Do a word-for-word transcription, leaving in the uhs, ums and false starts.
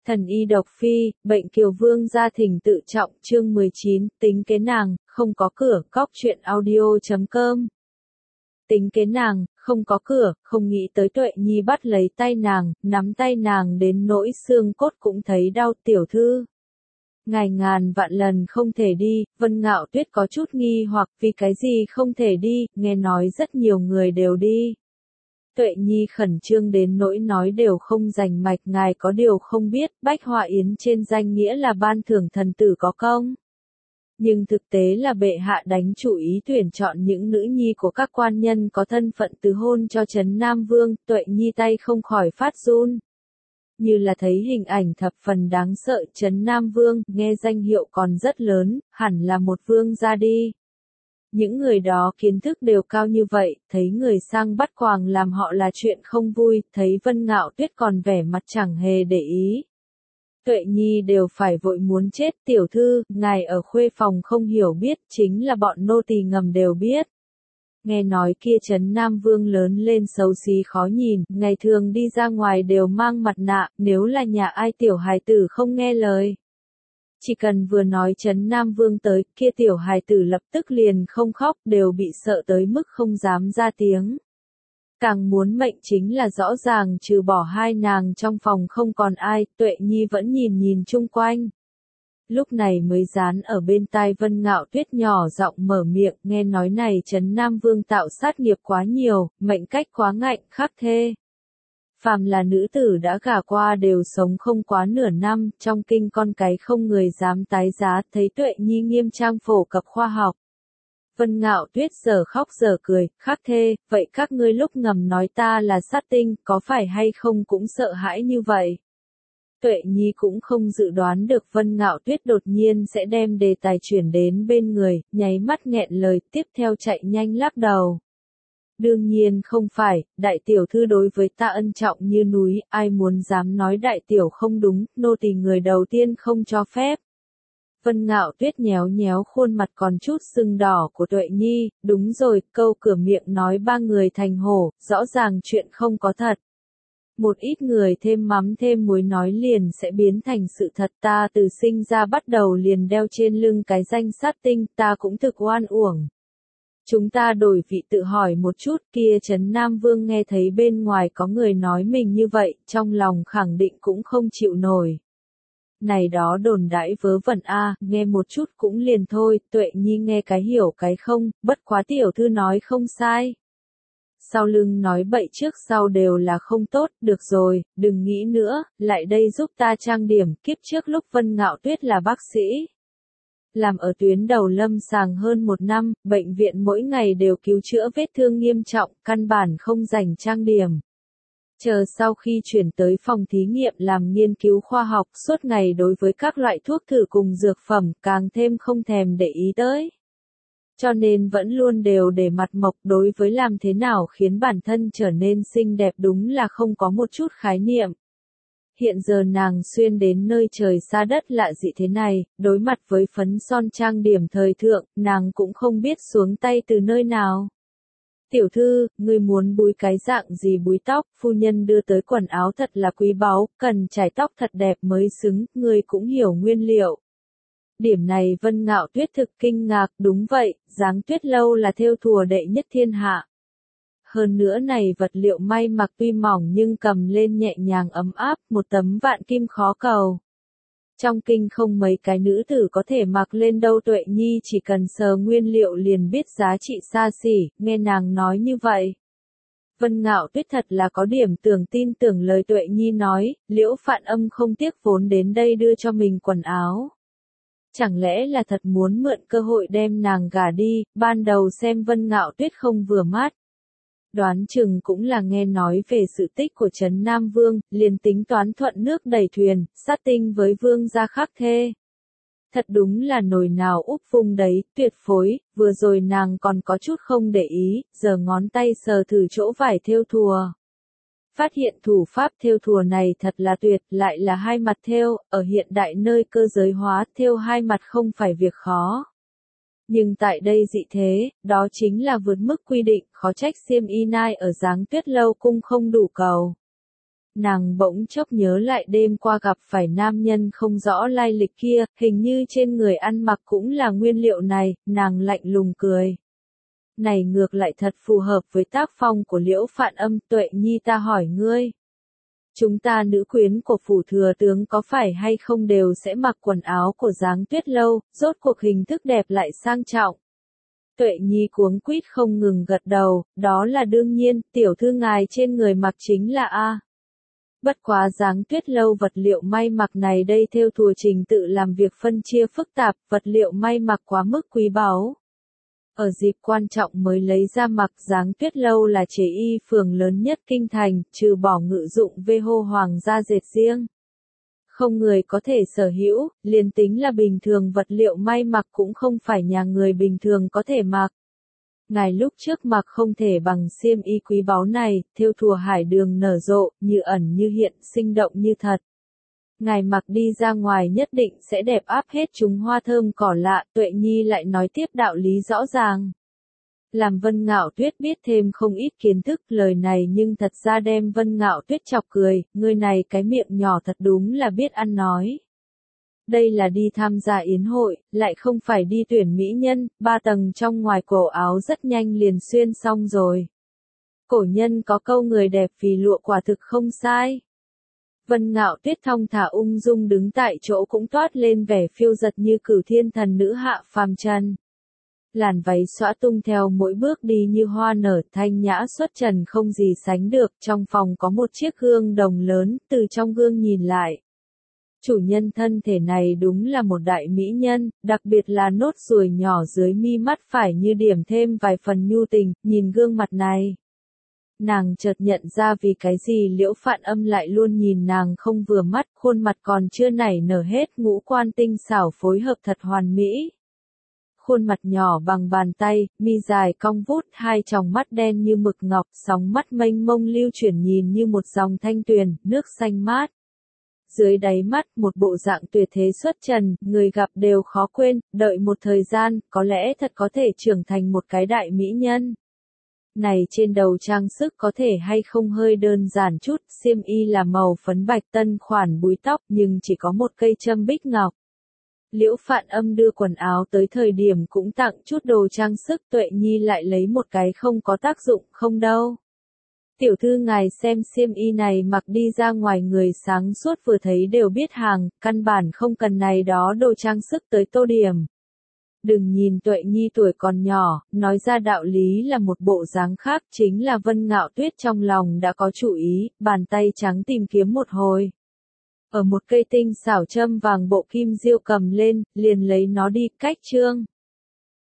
Thần y độc phi, bệnh kiều vương gia thỉnh tự trọng, chương mười chín, tính kế nàng, không có cửa, cóc truyện audio chấm com. Tính kế nàng, không có cửa, không nghĩ tới Tuệ Nhi bắt lấy tay nàng, nắm tay nàng đến nỗi xương cốt cũng thấy đau. Tiểu thư, ngài ngàn vạn lần không thể đi. Vân Ngạo Tuyết có chút nghi hoặc, vì cái gì không thể đi, nghe nói rất nhiều người đều đi. Tuệ Nhi khẩn trương đến nỗi nói đều không rành mạch. Ngài có điều không biết, Bách Họa Yến trên danh nghĩa là ban thưởng thần tử có công. Nhưng thực tế là bệ hạ đánh chủ ý tuyển chọn những nữ nhi của các quan nhân có thân phận từ hôn cho Trấn Nam Vương. Tuệ Nhi tay không khỏi phát run. Như là thấy hình ảnh thập phần đáng sợ. Trấn Nam Vương, nghe danh hiệu còn rất lớn, hẳn là một vương gia đi. Những người đó kiến thức đều cao như vậy, thấy người sang bắt quàng làm họ là chuyện không vui, thấy Vân Ngạo Tuyết còn vẻ mặt chẳng hề để ý. Tuệ Nhi đều phải vội muốn chết. Tiểu thư, ngài ở khuê phòng không hiểu biết, chính là bọn nô tỳ ngầm đều biết. Nghe nói kia Trấn Nam Vương lớn lên xấu xí khó nhìn, ngày thường đi ra ngoài đều mang mặt nạ, nếu là nhà ai tiểu hài tử không nghe lời. Chỉ cần vừa nói Trấn Nam Vương tới, kia tiểu hài tử lập tức liền không khóc, đều bị sợ tới mức không dám ra tiếng. Càng muốn mệnh chính là rõ ràng trừ bỏ hai nàng trong phòng không còn ai. Tuệ Nhi vẫn nhìn nhìn chung quanh. Lúc này mới dán ở bên tai Vân Ngạo Tuyết nhỏ giọng mở miệng, nghe nói này Trấn Nam Vương tạo sát nghiệp quá nhiều, mệnh cách quá ngạnh, khắc thê. Phàm là nữ tử đã gả qua đều sống không quá nửa năm, trong kinh con cái không người dám tái giá. Thấy Tuệ Nhi nghiêm trang phổ cập khoa học. Vân Ngạo Tuyết giờ khóc giờ cười, khắc thê, vậy các ngươi lúc ngầm nói ta là sát tinh, có phải hay không cũng sợ hãi như vậy? Tuệ Nhi cũng không dự đoán được Vân Ngạo Tuyết đột nhiên sẽ đem đề tài chuyển đến bên người, nháy mắt nghẹn lời, tiếp theo chạy nhanh lắc đầu. Đương nhiên không phải, đại tiểu thư đối với ta ân trọng như núi, ai muốn dám nói đại tiểu không đúng, nô tỳ người đầu tiên không cho phép. Vân Ngạo Tuyết nhéo nhéo khuôn mặt còn chút sưng đỏ của Tuệ Nhi, đúng rồi, câu cửa miệng nói ba người thành hổ, rõ ràng chuyện không có thật. Một ít người thêm mắm thêm muối nói liền sẽ biến thành sự thật. Ta từ sinh ra bắt đầu liền đeo trên lưng cái danh sát tinh, ta cũng thực oan uổng. Chúng ta đổi vị tự hỏi một chút, kia Trấn Nam Vương nghe thấy bên ngoài có người nói mình như vậy, trong lòng khẳng định cũng không chịu nổi. Này đó đồn đãi vớ vẩn a, nghe một chút cũng liền thôi. Tuệ Nhi nghe cái hiểu cái không, bất quá tiểu thư nói không sai. Sau lưng nói bậy trước sau đều là không tốt. Được rồi, đừng nghĩ nữa, lại đây giúp ta trang điểm. Kiếp trước lúc Vân Ngạo Tuyết là bác sĩ, làm ở tuyến đầu lâm sàng hơn một năm, bệnh viện mỗi ngày đều cứu chữa vết thương nghiêm trọng, căn bản không rảnh trang điểm. Chờ sau khi chuyển tới phòng thí nghiệm làm nghiên cứu khoa học, suốt ngày đối với các loại thuốc thử cùng dược phẩm, càng thêm không thèm để ý tới. Cho nên vẫn luôn đều để mặt mộc, đối với làm thế nào khiến bản thân trở nên xinh đẹp đúng là không có một chút khái niệm. Hiện giờ nàng xuyên đến nơi trời xa đất lạ dị thế này, đối mặt với phấn son trang điểm thời thượng, nàng cũng không biết xuống tay từ nơi nào. Tiểu thư, ngươi muốn búi cái dạng gì búi tóc, phu nhân đưa tới quần áo thật là quý báu, cần chải tóc thật đẹp mới xứng, ngươi cũng hiểu nguyên liệu. Điểm này Vân Ngạo Tuyết thực kinh ngạc, đúng vậy, dáng Tuyết lâu là thêu thùa đệ nhất thiên hạ. Hơn nữa này vật liệu may mặc tuy mỏng nhưng cầm lên nhẹ nhàng ấm áp, một tấm vạn kim khó cầu. Trong kinh không mấy cái nữ tử có thể mặc lên đâu. Tuệ Nhi chỉ cần sờ nguyên liệu liền biết giá trị xa xỉ, nghe nàng nói như vậy. Vân Ngạo Tuyết thật là có điểm tưởng tin tưởng lời Tuệ Nhi nói, Liễu Phạn Âm không tiếc vốn đến đây đưa cho mình quần áo. Chẳng lẽ là thật muốn mượn cơ hội đem nàng gả đi, ban đầu xem Vân Ngạo Tuyết không vừa mắt. Đoán chừng cũng là nghe nói về sự tích của Trấn Nam Vương, liền tính toán thuận nước đẩy thuyền, sát tinh với vương gia khắc thê. Thật đúng là nồi nào úp vung đấy, tuyệt phối, vừa rồi nàng còn có chút không để ý, giờ ngón tay sờ thử chỗ vải thêu thùa. Phát hiện thủ pháp thêu thùa này thật là tuyệt, lại là hai mặt thêu, ở hiện đại nơi cơ giới hóa, thêu hai mặt không phải việc khó. Nhưng tại đây dị thế, đó chính là vượt mức quy định, khó trách xiêm y nai ở dáng Tuyết lâu cung không đủ cầu. Nàng bỗng chốc nhớ lại đêm qua gặp phải nam nhân không rõ lai lịch kia, hình như trên người ăn mặc cũng là nguyên liệu này, nàng lạnh lùng cười. Này ngược lại thật phù hợp với tác phong của Liễu Phạn Âm. Tuệ Nhi, ta hỏi ngươi. Chúng ta nữ quyến của phủ thừa tướng có phải hay không đều sẽ mặc quần áo của Giáng Tuyết Lâu, rốt cuộc hình thức đẹp lại sang trọng. Tuệ Nhi cuống quýt không ngừng gật đầu, đó là đương nhiên, tiểu thư ngài trên người mặc chính là A. Bất quá Giáng Tuyết Lâu vật liệu may mặc này đây theo thùa trình tự làm việc phân chia phức tạp, vật liệu may mặc quá mức quý báu. Ở dịp quan trọng mới lấy ra mặc. Giáng Tuyết Lâu là chế y phường lớn nhất kinh thành, trừ bỏ ngự dụng vê hô hoàng gia dệt riêng. Không người có thể sở hữu, liền tính là bình thường vật liệu may mặc cũng không phải nhà người bình thường có thể mặc. Ngài lúc trước mặc không thể bằng xiêm y quý báu này, thêu thùa hải đường nở rộ, như ẩn như hiện, sinh động như thật. Ngài mặc đi ra ngoài nhất định sẽ đẹp áp hết chúng hoa thơm cỏ lạ. Tuệ Nhi lại nói tiếp đạo lý rõ ràng. Làm Vân Ngạo Tuyết biết thêm không ít kiến thức, lời này nhưng thật ra đem Vân Ngạo Tuyết chọc cười, ngươi này cái miệng nhỏ thật đúng là biết ăn nói. Đây là đi tham gia yến hội, lại không phải đi tuyển mỹ nhân, ba tầng trong ngoài cổ áo rất nhanh liền xuyên xong rồi. Cổ nhân có câu người đẹp vì lụa quả thực không sai. Vân Ngạo Tuyết thong thả ung dung đứng tại chỗ cũng toát lên vẻ phiêu dật như cửu thiên thần nữ hạ phàm trần. Làn váy xõa tung theo mỗi bước đi như hoa nở, thanh nhã xuất trần không gì sánh được. Trong phòng có một chiếc gương đồng lớn, từ trong gương nhìn lại. Chủ nhân thân thể này đúng là một đại mỹ nhân, đặc biệt là nốt ruồi nhỏ dưới mi mắt phải như điểm thêm vài phần nhu tình. Nhìn gương mặt này, nàng chợt nhận ra vì cái gì Liễu Phạn Âm lại luôn nhìn nàng không vừa mắt, khuôn mặt còn chưa nảy nở hết, ngũ quan tinh xảo phối hợp thật hoàn mỹ. Khuôn mặt nhỏ bằng bàn tay, mi dài cong vút, hai tròng mắt đen như mực ngọc, sóng mắt mênh mông lưu chuyển nhìn như một dòng thanh tuyền, nước xanh mát. Dưới đáy mắt một bộ dạng tuyệt thế xuất trần, người gặp đều khó quên, đợi một thời gian, có lẽ thật có thể trưởng thành một cái đại mỹ nhân. Này trên đầu trang sức có thể hay không hơi đơn giản chút, xiêm y là màu phấn bạch tân khoản búi tóc nhưng chỉ có một cây châm bích ngọc. Liễu Phạn Âm đưa quần áo tới thời điểm cũng tặng chút đồ trang sức. Tuệ Nhi lại lấy một cái không có tác dụng, không đâu. Tiểu thư ngài xem xiêm y này mặc đi ra ngoài người sáng suốt vừa thấy đều biết hàng, căn bản không cần này đó đồ trang sức tới tô điểm. Đừng nhìn Tuệ Nhi tuổi còn nhỏ, nói ra đạo lý là một bộ dáng khác, chính là Vân Ngạo Tuyết trong lòng đã có chủ ý, bàn tay trắng tìm kiếm một hồi. Ở một cây tinh xảo châm vàng bộ kim diêu cầm lên, liền lấy nó đi, cách trương.